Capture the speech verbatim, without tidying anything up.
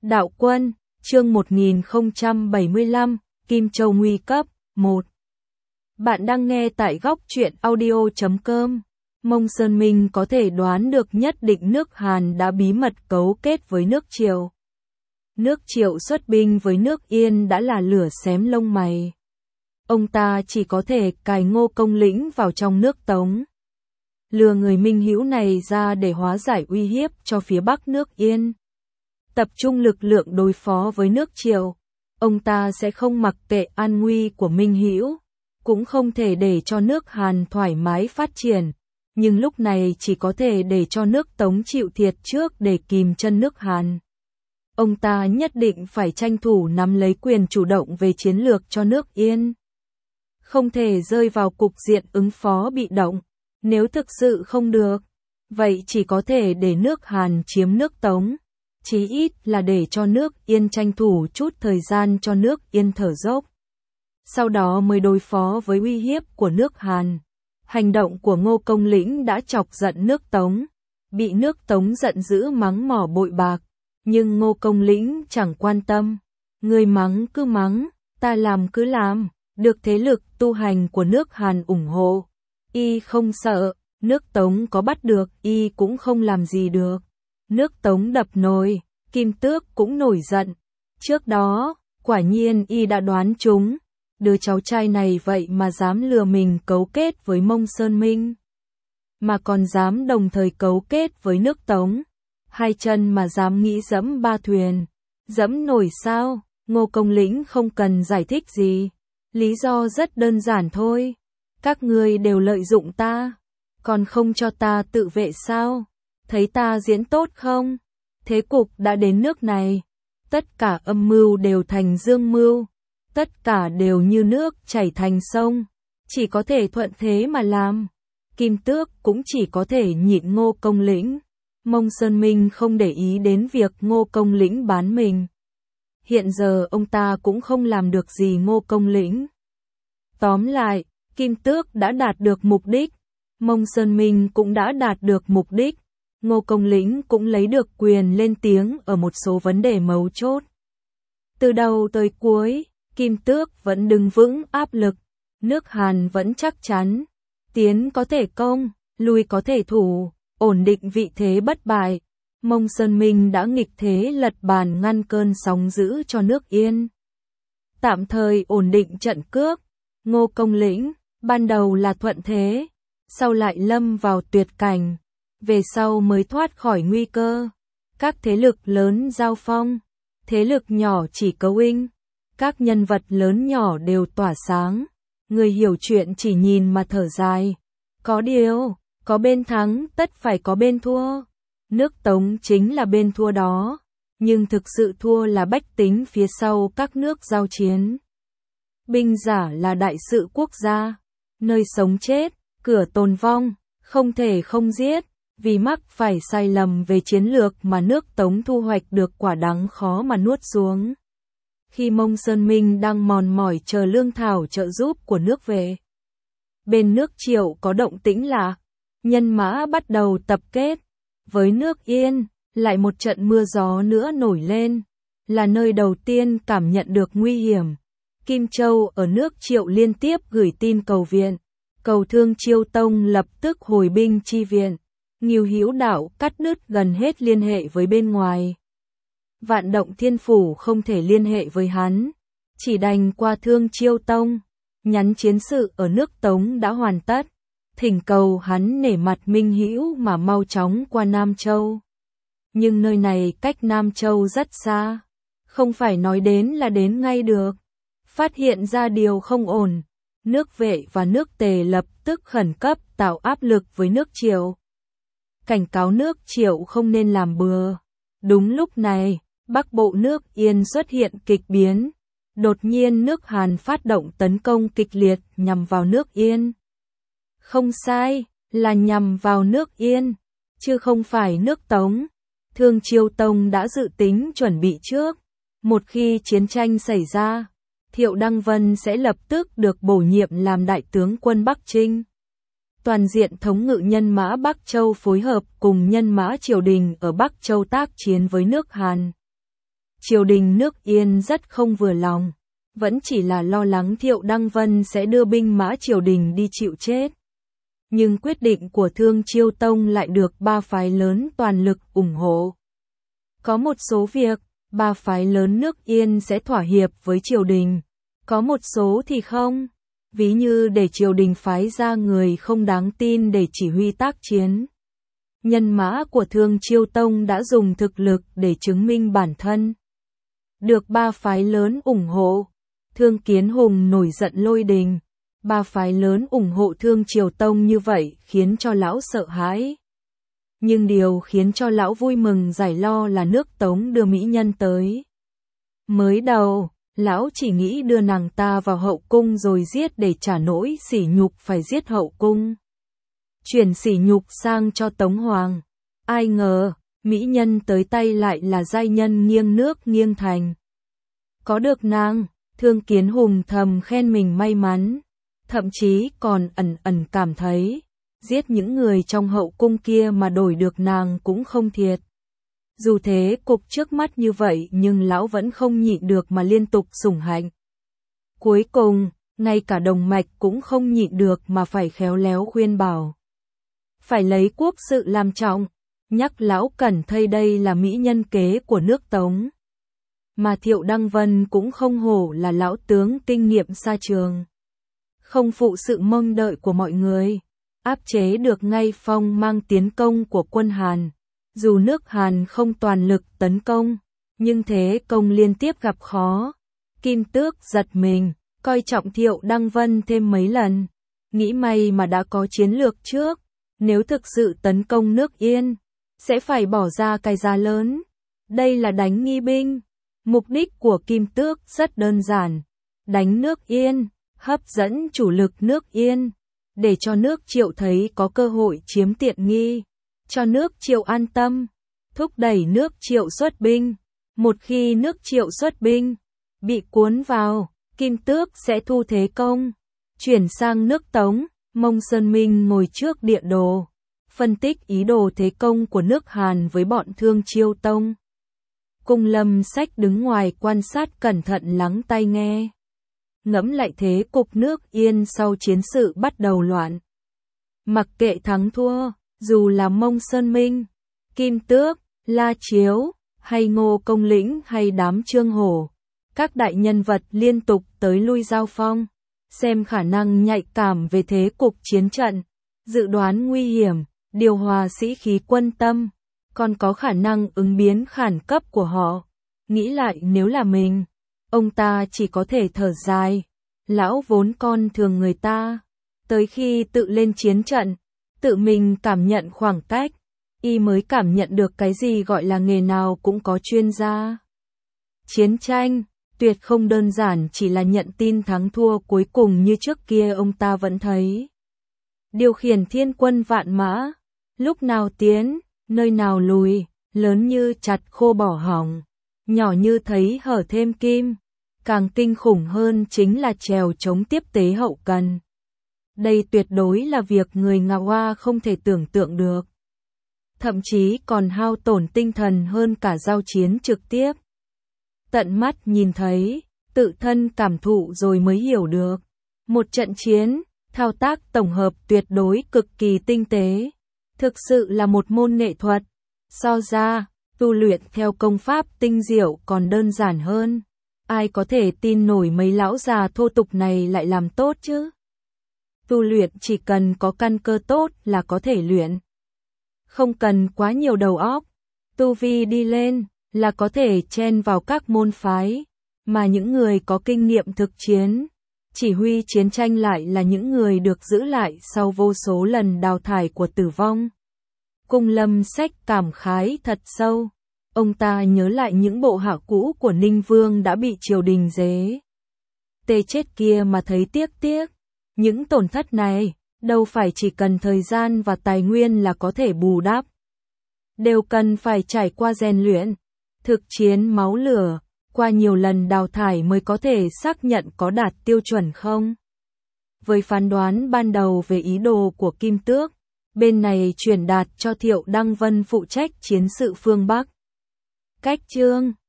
Đạo quân, chương một nghìn không trăm bảy mươi lăm, Kim Châu nguy cấp, một. Bạn đang nghe tại góc truyện audio chấm com. Mông Sơn Minh có thể đoán được nhất định nước Hàn đã bí mật cấu kết với nước Triệu. Nước Triệu xuất binh với nước Yên đã là lửa xém lông mày. Ông ta chỉ có thể cài Ngô Công Lĩnh vào trong nước Tống. Lừa người minh hữu này ra để hóa giải uy hiếp cho phía bắc nước Yên. Tập trung lực lượng đối phó với nước Triệu. Ông ta sẽ không mặc kệ an nguy của minh hữu, cũng không thể để cho nước Hàn thoải mái phát triển. Nhưng lúc này chỉ có thể để cho nước Tống chịu thiệt trước để kìm chân nước Hàn. Ông ta nhất định phải tranh thủ nắm lấy quyền chủ động về chiến lược cho nước Yên. Không thể rơi vào cục diện ứng phó bị động. Nếu thực sự không được, vậy chỉ có thể để nước Hàn chiếm nước Tống. Chí ít là để cho nước Yên tranh thủ chút thời gian cho nước Yên thở dốc. Sau đó mới đối phó với uy hiếp của nước Hàn. Hành động của Ngô Công Lĩnh đã chọc giận nước Tống. Bị nước Tống giận dữ mắng mỏ bội bạc. Nhưng Ngô Công Lĩnh chẳng quan tâm. Người mắng cứ mắng, ta làm cứ làm. Được thế lực tu hành của nước Hàn ủng hộ. Y không sợ, nước Tống có bắt được Y cũng không làm gì được. Nước Tống đập nồi, Kim Tước cũng nổi giận. Trước đó, quả nhiên Y đã đoán trúng. Đứa cháu trai này vậy mà dám lừa mình cấu kết với Mông Sơn Minh. Mà còn dám đồng thời cấu kết với nước Tống. Hai chân mà dám nghĩ dẫm ba thuyền. Dẫm nổi sao? Ngô Công Lĩnh không cần giải thích gì. Lý do rất đơn giản thôi. Các ngươi đều lợi dụng ta. Còn không cho ta tự vệ sao? Thấy ta diễn tốt không? Thế cục đã đến nước này. Tất cả âm mưu đều thành dương mưu. Tất cả đều như nước chảy thành sông. Chỉ có thể thuận thế mà làm. Kim Tước cũng chỉ có thể nhịn Ngô Công Lĩnh. Mông Sơn Minh không để ý đến việc Ngô Công Lĩnh bán mình. Hiện giờ ông ta cũng không làm được gì Ngô Công Lĩnh. Tóm lại, Kim Tước đã đạt được mục đích. Mông Sơn Minh cũng đã đạt được mục đích. Ngô Công Lĩnh cũng lấy được quyền lên tiếng ở một số vấn đề mấu chốt. Từ đầu tới cuối, Kim Tước vẫn đứng vững áp lực. Nước Hàn vẫn chắc chắn. Tiến có thể công, lui có thể thủ, ổn định vị thế bất bại. Mông Sơn Minh đã nghịch thế lật bàn ngăn cơn sóng dữ cho nước Yên. Tạm thời ổn định trận cước. Ngô Công Lĩnh, ban đầu là thuận thế, sau lại lâm vào tuyệt cảnh, về sau mới thoát khỏi nguy cơ. Các thế lực lớn giao phong, thế lực nhỏ chỉ cấu inh, các nhân vật lớn nhỏ đều tỏa sáng. Người hiểu chuyện chỉ nhìn mà thở dài. Có điều, có bên thắng tất phải có bên thua. Nước Tống chính là bên thua đó, nhưng thực sự thua là bách tính phía sau các nước giao chiến. Binh giả là đại sự quốc gia, nơi sống chết, cửa tồn vong, không thể không giết, vì mắc phải sai lầm về chiến lược mà nước Tống thu hoạch được quả đắng khó mà nuốt xuống. Khi Mông Sơn Minh đang mòn mỏi chờ lương thảo trợ giúp của nước về, bên nước Triệu có động tĩnh lạ, nhân mã bắt đầu tập kết. Với nước Yên, lại một trận mưa gió nữa nổi lên, là nơi đầu tiên cảm nhận được nguy hiểm. Kim Châu ở nước Triệu liên tiếp gửi tin cầu viện, cầu Thương Chiêu Tông lập tức hồi binh chi viện. Ngưu Hữu Đạo cắt đứt gần hết liên hệ với bên ngoài. Vạn Động Thiên Phủ không thể liên hệ với hắn, chỉ đành qua Thương Chiêu Tông, nhắn chiến sự ở nước Tống đã hoàn tất, thỉnh cầu hắn nể mặt minh hữu mà mau chóng qua Nam Châu. Nhưng nơi này cách Nam Châu rất xa, không phải nói đến là đến ngay được. Phát hiện ra điều không ổn, nước Vệ và nước Tề lập tức khẩn cấp tạo áp lực với nước Triệu. Cảnh cáo nước Triệu không nên làm bừa. Đúng lúc này, Bắc Bộ nước Yên xuất hiện kịch biến. Đột nhiên nước Hàn phát động tấn công kịch liệt nhằm vào nước Yên. Không sai, là nhằm vào nước Yên, chứ không phải nước Tống. Thương Chiêu Tông đã dự tính chuẩn bị trước. Một khi chiến tranh xảy ra, Thiệu Đăng Vân sẽ lập tức được bổ nhiệm làm đại tướng quân Bắc Trinh. Toàn diện thống ngự nhân mã Bắc Châu phối hợp cùng nhân mã triều đình ở Bắc Châu tác chiến với nước Hàn. triều đình nước Yên rất không vừa lòng, vẫn chỉ là lo lắng Thiệu Đăng Vân sẽ đưa binh mã triều đình đi chịu chết. Nhưng quyết định của Thương Chiêu Tông lại được ba phái lớn toàn lực ủng hộ. Có một số việc, ba phái lớn nước Yên sẽ thỏa hiệp với triều đình, có một số thì không, ví như để triều đình phái ra người không đáng tin để chỉ huy tác chiến. Nhân mã của Thương Chiêu Tông đã dùng thực lực để chứng minh bản thân. Được ba phái lớn ủng hộ, Thương Kiến Hùng nổi giận lôi đình. Ba phái lớn ủng hộ Thương Chiêu Tông như vậy khiến cho lão sợ hãi. Nhưng điều khiến cho lão vui mừng giải lo là nước Tống đưa mỹ nhân tới. Mới đầu, lão chỉ nghĩ đưa nàng ta vào hậu cung rồi giết để trả nỗi sỉ nhục phải giết hậu cung. Chuyển sỉ nhục sang cho Tống Hoàng. Ai ngờ, mỹ nhân tới tay lại là giai nhân nghiêng nước nghiêng thành. Có được nàng, Thương Kiến Hùng thầm khen mình may mắn. Thậm chí còn ẩn ẩn cảm thấy, giết những người trong hậu cung kia mà đổi được nàng cũng không thiệt. Dù thế cục trước mắt như vậy nhưng lão vẫn không nhịn được mà liên tục sủng hạnh. Cuối cùng, ngay cả đồng mạch cũng không nhịn được mà phải khéo léo khuyên bảo. Phải lấy quốc sự làm trọng, nhắc lão cẩn thây đây là mỹ nhân kế của nước Tống. Mà Thiệu Đăng Vân cũng không hổ là lão tướng kinh nghiệm xa trường. Không phụ sự mong đợi của mọi người, áp chế được ngay phong mang tiến công của quân Hàn. Dù nước Hàn không toàn lực tấn công, nhưng thế công liên tiếp gặp khó. Kim Tước giật mình, coi trọng Thiệu Đăng Vân thêm mấy lần. Nghĩ may mà đã có chiến lược trước, nếu thực sự tấn công nước Yên, sẽ phải bỏ ra cái giá lớn. Đây là đánh nghi binh. Mục đích của Kim Tước rất đơn giản, đánh nước Yên. Hấp dẫn chủ lực nước Yên, để cho nước Triệu thấy có cơ hội chiếm tiện nghi, cho nước Triệu an tâm, thúc đẩy nước Triệu xuất binh. Một khi nước Triệu xuất binh, bị cuốn vào, Kim Tước sẽ thu thế công, chuyển sang nước Tống. Mông Sơn Minh ngồi trước địa đồ, phân tích ý đồ thế công của nước Hàn với bọn Thương Chiêu Tông. Cung Lâm Sách đứng ngoài quan sát cẩn thận lắng tai nghe. Ngẫm lại thế cục nước Yên sau chiến sự bắt đầu loạn. Mặc kệ thắng thua, dù là Mông Sơn Minh, Kim Tước, La Chiếu, hay Ngô Công Lĩnh hay đám Trương Hổ, các đại nhân vật liên tục tới lui giao phong, xem khả năng nhạy cảm về thế cục chiến trận, dự đoán nguy hiểm, điều hòa sĩ khí quân tâm, còn có khả năng ứng biến khẩn cấp của họ. Nghĩ lại nếu là mình, ông ta chỉ có thể thở dài. Lão vốn con thường người ta, tới khi tự lên chiến trận, tự mình cảm nhận khoảng cách, y mới cảm nhận được cái gì gọi là nghề nào cũng có chuyên gia. Chiến tranh, tuyệt không đơn giản chỉ là nhận tin thắng thua cuối cùng như trước kia ông ta vẫn thấy. Điều khiển thiên quân vạn mã, lúc nào tiến, nơi nào lùi, lớn như chặt khô bỏ hỏng, nhỏ như thấy hở thêm kim. Càng kinh khủng hơn chính là trèo chống tiếp tế hậu cần. Đây tuyệt đối là việc người Ngạ Hoa không thể tưởng tượng được. Thậm chí còn hao tổn tinh thần hơn cả giao chiến trực tiếp. Tận mắt nhìn thấy, tự thân cảm thụ rồi mới hiểu được. Một trận chiến, thao tác tổng hợp tuyệt đối cực kỳ tinh tế. Thực sự là một môn nghệ thuật. So ra, tu luyện theo công pháp tinh diệu còn đơn giản hơn. Ai có thể tin nổi mấy lão già thô tục này lại làm tốt chứ? Tu luyện chỉ cần có căn cơ tốt là có thể luyện. Không cần quá nhiều đầu óc. Tu vi đi lên là có thể chen vào các môn phái. Mà những người có kinh nghiệm thực chiến, chỉ huy chiến tranh lại là những người được giữ lại sau vô số lần đào thải của tử vong. Cung Lâm Sách cảm khái thật sâu. Ông ta nhớ lại những bộ hạ cũ của Ninh Vương đã bị triều đình dế tê chết kia mà thấy tiếc tiếc. Những tổn thất này, đâu phải chỉ cần thời gian và tài nguyên là có thể bù đắp. Đều cần phải trải qua rèn luyện, thực chiến máu lửa, qua nhiều lần đào thải mới có thể xác nhận có đạt tiêu chuẩn không. Với phán đoán ban đầu về ý đồ của Kim Tước, bên này truyền đạt cho Thiệu Đăng Vân phụ trách chiến sự phương Bắc. Cách chương